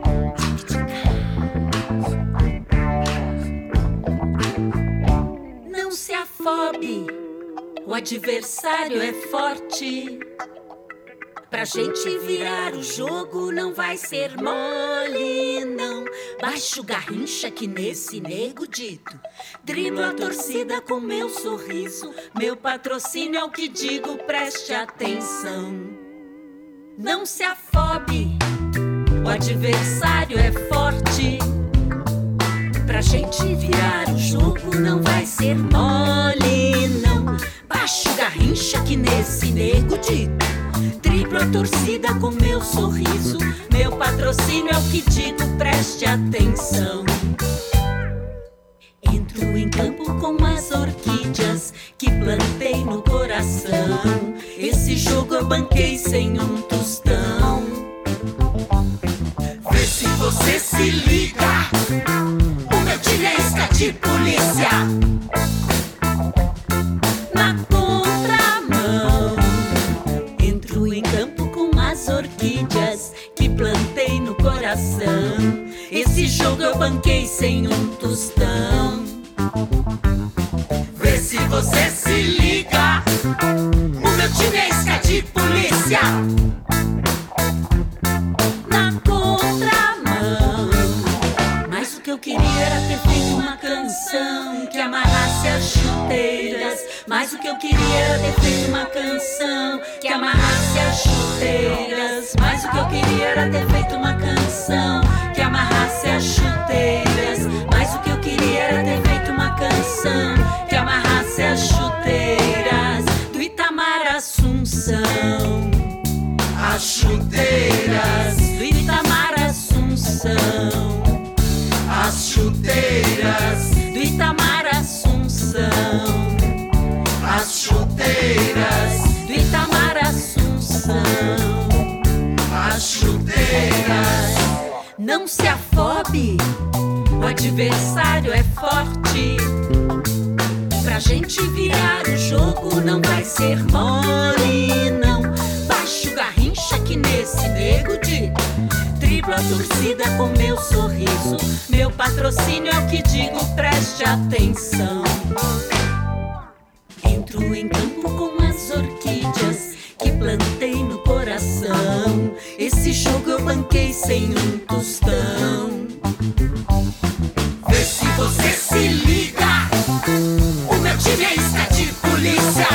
Não se afobe, o adversário é forte. Pra gente virar o jogo não vai ser mole, não. Baixa o garrincha que nesse nego dito, driblo a torcida com meu sorriso. Meu patrocínio é o que digo, preste atenção. Não se afobe, o adversário é forte. Pra gente virar o jogo não vai ser mole, não. Baixa o garrincha que nesse nego dito, driblo a torcida com meu sorriso. Meu patrocínio é o que digo, preste atenção. Entro em campo com as orquídeas que plantei no coração. Esse jogo eu banquei sem um tostão. Vê se você se liga, o meu time é isca de polícia. Na contramão, entro em campo com as orquídeas que plantei no coração. Esse jogo eu banquei sem um tostão. Vê se você se liga, o meu time é isca de polícia. Na contramão, mas o que eu queria era ter feito uma canção que amarrasse as chuteiras. Mas o que eu queria era ter feito uma canção que amarrasse as chuteiras. Mas o que eu queria era ter feito uma canção que amarrasse as chuteiras. Mas o que eu queria era ter feito uma canção que amarrasse as chuteiras do Itamar Assunção. As chuteiras do Itamar Assunção. As chuteiras do Itamar Assunção. As chuteiras do Itamar Assunção. As chuteiras. Não se afobe, o adversário é forte. Pra gente virar o jogo não vai ser mole, não. Baixa o garrincha que nesse nego de driblo a torcida com meu sorriso. Meu patrocínio é o que digo, preste atenção. Entro em campo com as orquídeas que plantei no coração. Esse jogo eu banquei sem um tostão. Vê se você se liga. O meu time é isca de polícia.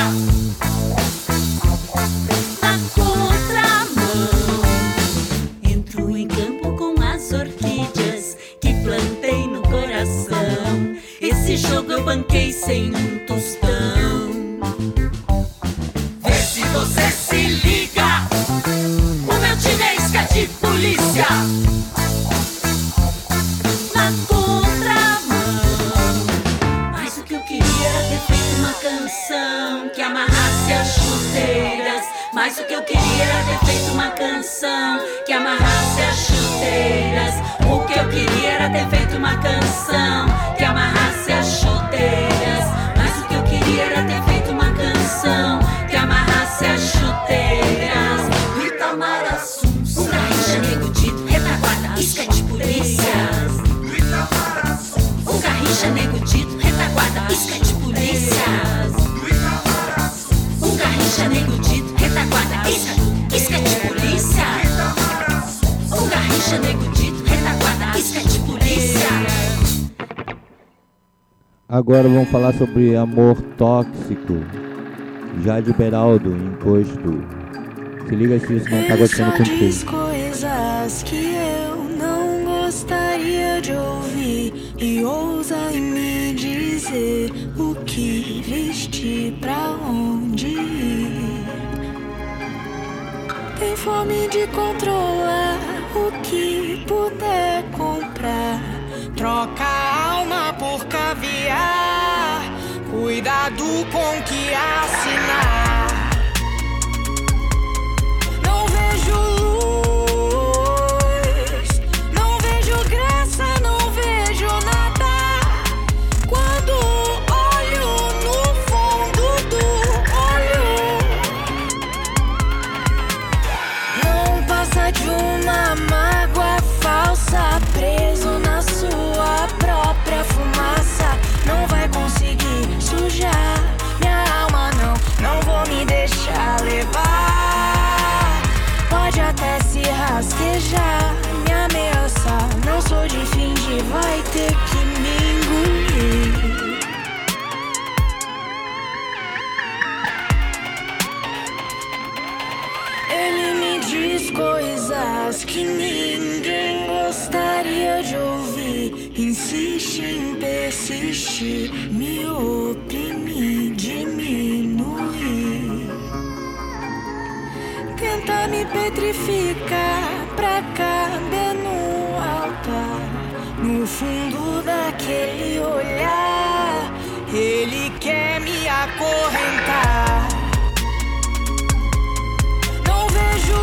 Na contramão. Entro em campo com as orquídeas que plantei no coração. Esse jogo eu banquei sem um tostão. Vê se você se liga. O meu time é isca de polícia. Na contramão. Mas o que eu queria era ter feito uma canção que amarrasse as chuteiras. Mas o que eu queria era ter feito uma canção que amarrasse as chuteiras. O que eu queria era ter feito uma canção que amarrasse as chuteiras. Mas o que eu queria era ter feito uma canção que amarrasse as chuteiras. Itamaraçu, um garrincha nego dito, retaguarda, isca de polícias. Um garrincha nego dito, retaguarda, isca de polícias. Um garrincha nego dito, retaguarda, isca de polícia. Um garrincha nego dito, retaguarda, isca de polícia. Agora vamos falar sobre amor tóxico. Jade Beraldo, Imposto. Se liga se isso não tá acontecendo contigo. Diz coisas que eu não gostaria de ouvir e ousa em me dizer o que vestir, pra onde ir. Tem fome de controlar o que puder comprar. Troca a alma por caviar. Cuidado com o que assinar. Não vejo luz, não vejo graça, não vejo nada. Quando olho no fundo do olho, não passa de uma mágoa falsa, preso na sua própria fumaça. Não vai conseguir sujar minha alma, não vou me deixar levar. Pode até se rastejar, me ameaçar. Não sou de fingir, vai ter que me engolir. Ele me diz coisas que ninguém gostaria de ouvir. Insiste em persistir, me oprimir, diminuir. Tenta me petrificar pra caber no altar. No fundo daquele olhar, ele quer me acorrentar. Não vejo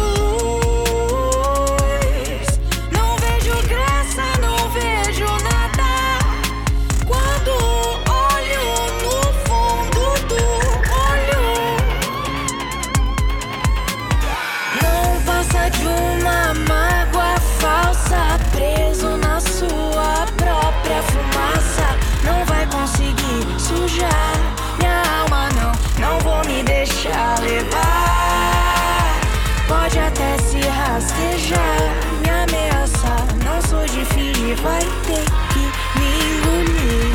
luz, não vejo graça, não vejo nada. Quando olho no fundo do olho, não passa de uma mágoa falsa, preso na sua própria fumaça. Não vai conseguir sujar minha alma, não vou me deixar levar. Pode até se rastejar, me ameaçar. Não sou de fingir, vai ter que me engolir.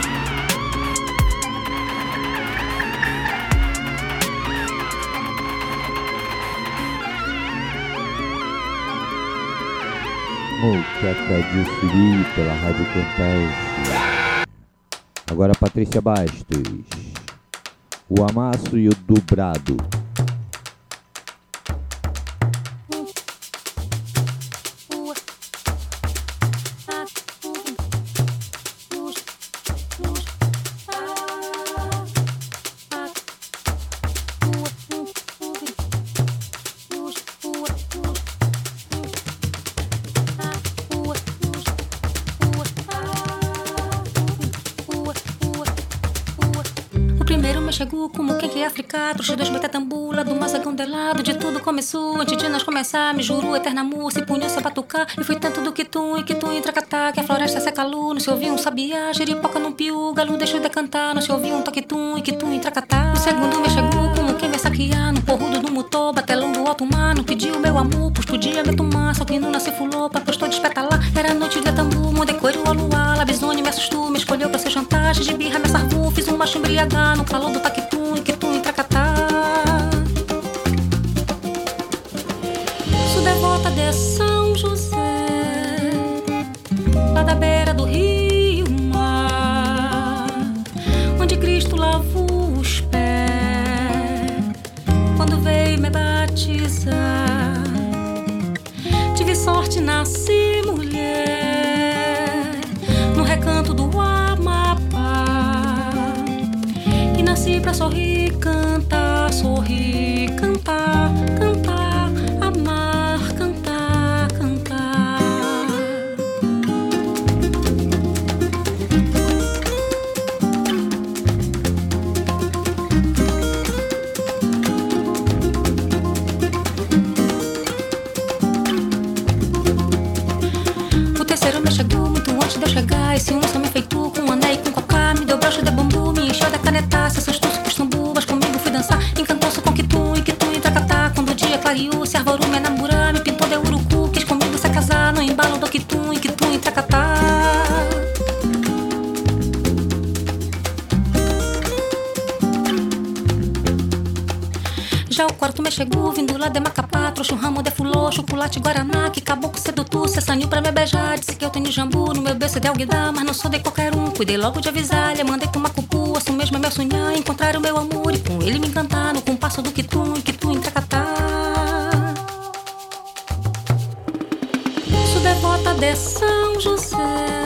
Moqueca de Siri pela Rádio Campestre. Agora Patrícia Bastos. O amasso e o dobrado. Primeiro me chegou como quem quer fricar. Trouxe dois metatambula do mazagão delado. De tudo começou antes de nós começar. Me jurou eterna música e punhou-se a batucar. E foi tanto do quitum e tracatá, que a floresta se calou. Não se ouvia um sabiá, giripoca num piu. Galo deixou de cantar, não se ouvia um toquitum e tracatá. O segundo me chegou como quem vai saquear. No porrudo do mutoba, telão do alto mar. Não pediu meu amor, pois podia me tomar. Só que não nasce fulou, pra postou de espetalar. Era noite de tambu, mudei coelho ao luar. Labisone me assustou, me escolheu pra ser chantagem. De birra me sarvou, fiz um macho embriagar. No calor do taquitum e tracatá. Sou devota de São José, lá da beira do rio mar, onde Cristo lavou os pés quando veio me batizar. Tive sorte, nasci mulher no recanto do Amapá, e nasci pra sorrir, cantar, cantar, amar, cantar, cantar. O terceiro me chegou muito antes de eu chegar. Esse um só me feitou com anéis e com cocá. Me deu broche de bambu, me encheu de canetaça. Seus tuscos tambubas comigo fui dançar. Encantou-se com quitum e tracatá. Quando o dia clareou, se arvorou me namorar. Me pintou de urucu, quis comigo se casar. No embalo do quitum e tracatá. Já o quarto me chegou, vindo lá de Macapá. Trouxe um ramo de fulô, chocolate guaraná. Que caboclo sedutor, se assanhou pra me beijar. Disse que eu tenho jambu no meu berço de alguidar. Mas não sou de qualquer um, cuidei logo de avisar. Lhe mandei com uma cupu, assim mesmo é meu sonhar. Encontrar o meu amor e com ele me encantar. No compasso do quitum e tracatá. Sou devota de São José,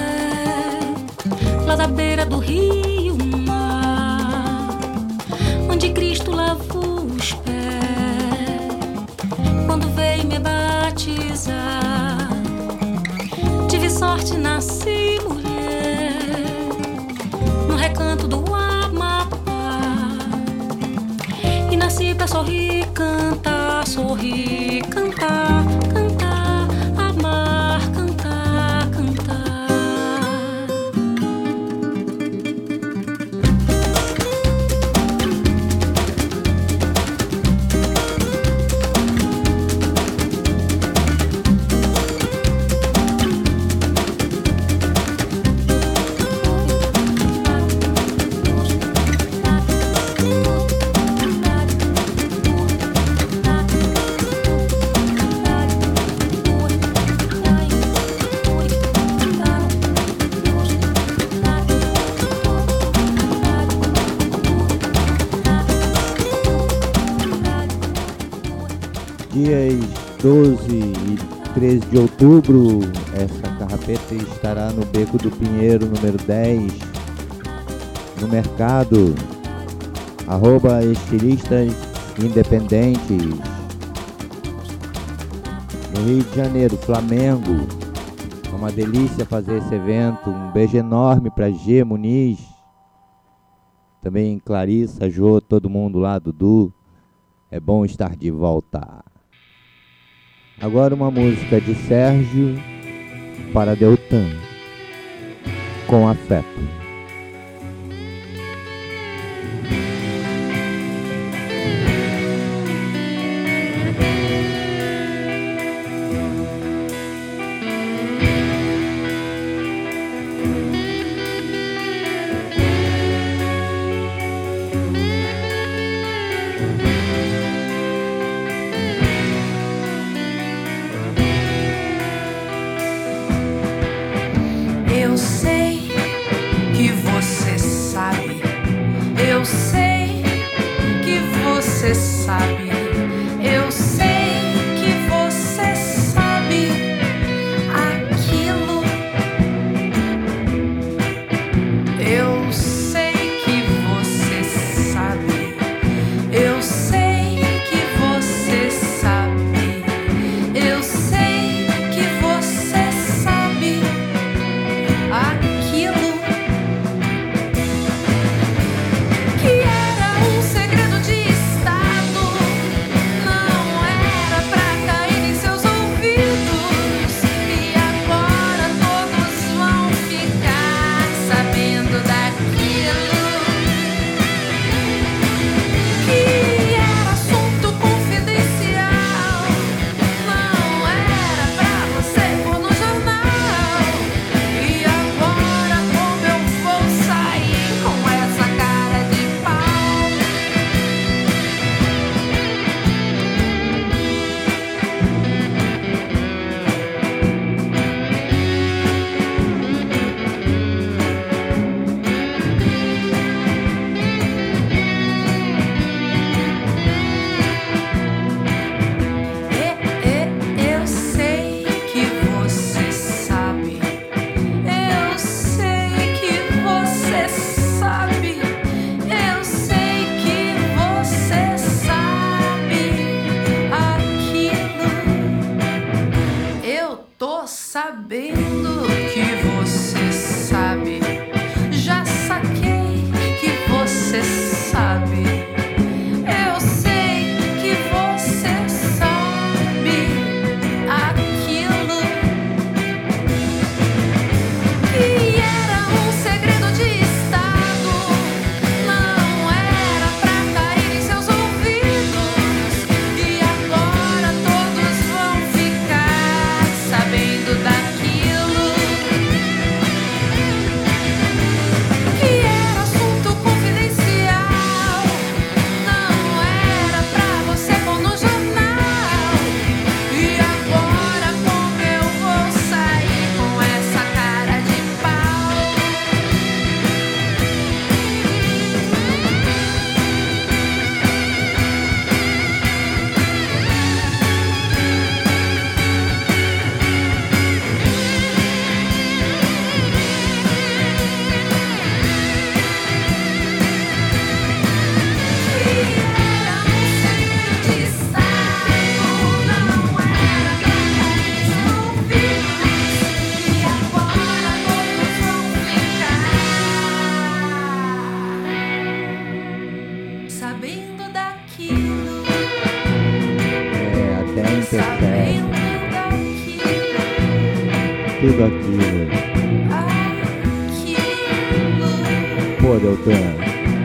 lá da beira do rio mar, onde Cristo lavou os pés quando veio me batizar. Tive sorte, nasci mulher no recanto do Amapá, e nasci pra sorrir, cantar, cantar, amar, cantar, cantar. Dias 12 e 13 de outubro, essa carrapeta estará no Beco do Pinheiro, número 10, no mercado, @estilistas independentes, no Rio de Janeiro, Flamengo. É uma delícia fazer esse evento. Um beijo enorme para G Muniz, também Clarissa, Jô, todo mundo lá, Dudu. É bom estar de volta. Agora uma música de Sérgio para Deltan, Com Afeto. Eu sei que Sabendo que você sabe, já saquei que você sabe. Eu sei que você sabe aquilo que era um segredo de estado, não era pra cair em seus ouvidos, e agora todos vão ficar sabendo daquilo que era assunto confidencial, não era pra você pôr no jornal. E agora como eu vou sair com essa cara de pau? Sabendo daquilo, Até a Interpé, tudo aquilo. Pô, Deltan.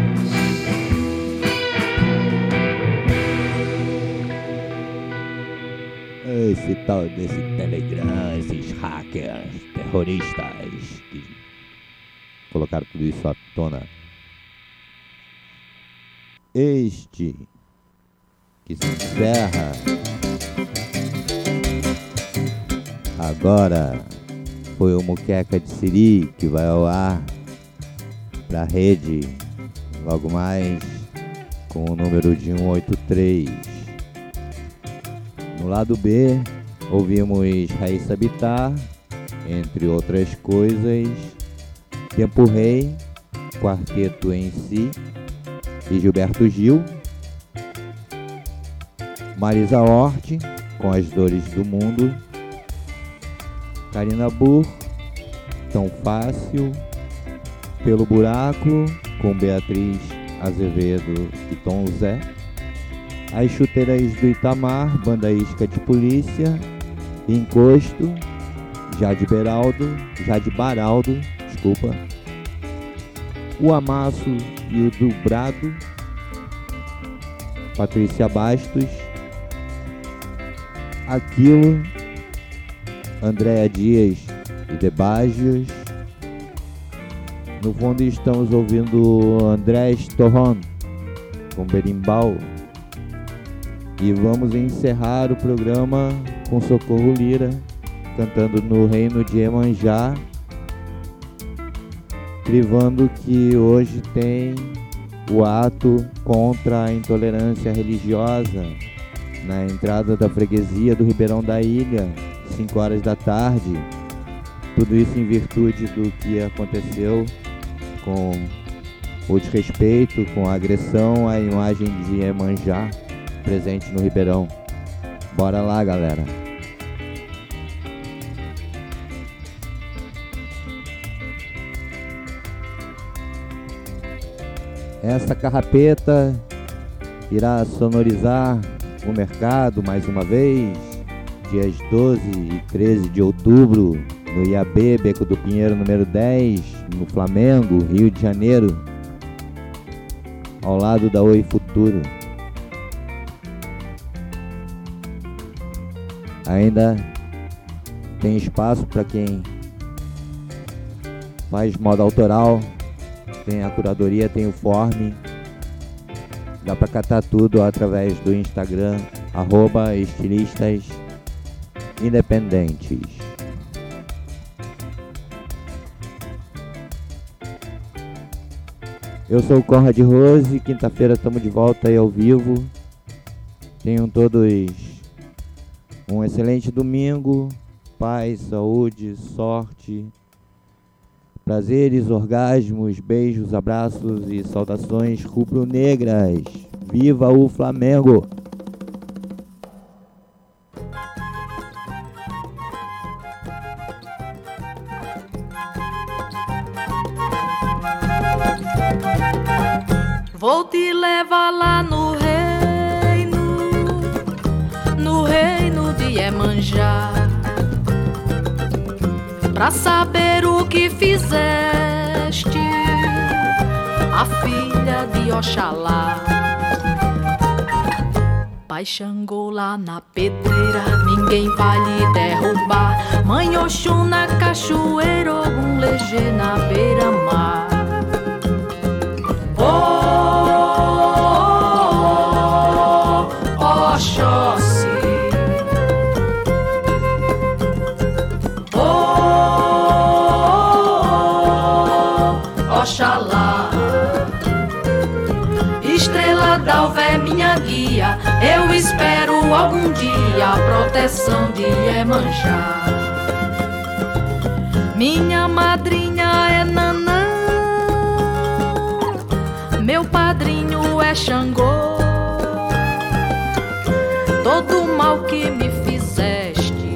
Esse tal desse Telegram, esses hackers, terroristas que colocaram tudo isso à tona. Este que se encerra agora foi o Muqueca de Siri, que vai ao ar pra rede logo mais com o número de 183. No lado B ouvimos Raíssa Bittar, entre outras coisas, Tempo Rei, Quarteto em Si e Gilberto Gil, Marisa Hort com As Dores do Mundo, Karina Burr, Tão Fácil, Pelo Buraco com Beatriz Azevedo e Tom Zé, As Chuteiras do Itamar, Banda Isca de Polícia, Encosto, Jade Baraldo, O Amasso e o Dobrado, Patrícia Bastos, Aquilo, Andréa Dias e Debagios. No fundo estamos ouvindo André Torron com Berimbau. E vamos encerrar o programa com Socorro Lira cantando No Reino de Iemanjá, privando que hoje tem o ato contra a intolerância religiosa na entrada da freguesia do Ribeirão da Ilha, 5 horas da tarde. Tudo isso em virtude do que aconteceu com o desrespeito, com a agressão à imagem de Iemanjá presente no Ribeirão. Bora lá, galera. Essa carrapeta irá sonorizar o mercado mais uma vez, dias 12 e 13 de outubro, no IAB, Beco do Pinheiro, número 10, no Flamengo, Rio de Janeiro, ao lado da Oi Futuro. Ainda tem espaço para quem faz moda autoral, tem a curadoria, tem o form. Dá para catar tudo através do Instagram, @estilistas independentes. Eu sou o Conrad Rose, quinta-feira estamos de volta aí ao vivo. Tenham todos um excelente domingo, paz, saúde, sorte, prazeres, orgasmos, beijos, abraços e saudações rubro-negras. Viva o Flamengo! Vou te levar lá no reino de Iemanjá, pra saber o que fizeste, a filha de Oxalá. Pai Xangô lá na pedreira, ninguém vai lhe derrubar. Mãe Oxum na cachoeira, Ogum Lejê na beira-mar. Oxóssi, Oxalá, estrela d'alva é minha guia, eu espero algum dia a proteção de Iemanjá. Minha madrinha é Nanã, meu padrinho é Xangô. Todo mal que me fizeste,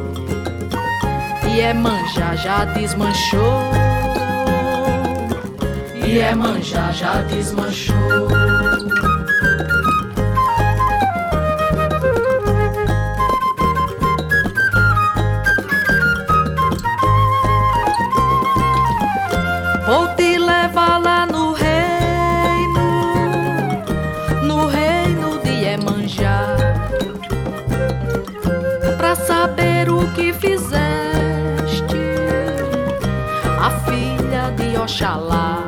Iemanjá já desmanchou. Iemanjá já desmanchou. Vou te levar lá no reino de Iemanjá, pra saber o que fizeste, a filha de Oxalá.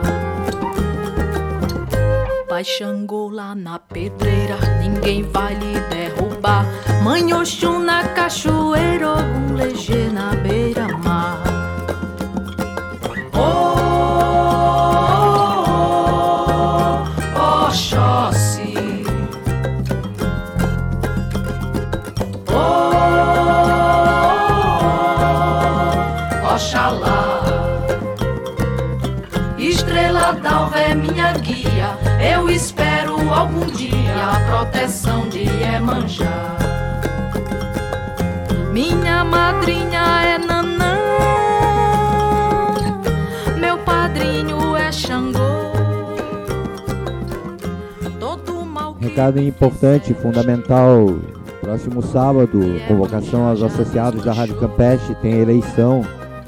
Pai Xangô lá na pedreira, ninguém vai lhe derrubar. Mãe Oxum na cachoeira, Ogum Lejê na beira-mar. Oxóssi, Oxalá, estrela d'alva é minha guia, eu espero algum dia a proteção de Iemanjá. Minha madrinha é Nanã, meu padrinho é Xangô. Recado importante, fundamental. Próximo sábado, convocação aos associados da Rádio Campeche, tem eleição.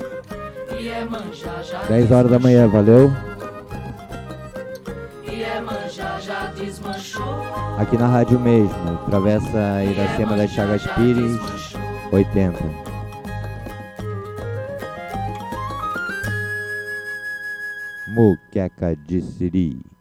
10 horas da manhã, valeu? Aqui na rádio mesmo, Travessa Iracema das Chagas Pires, 80. Muqueca de Siri.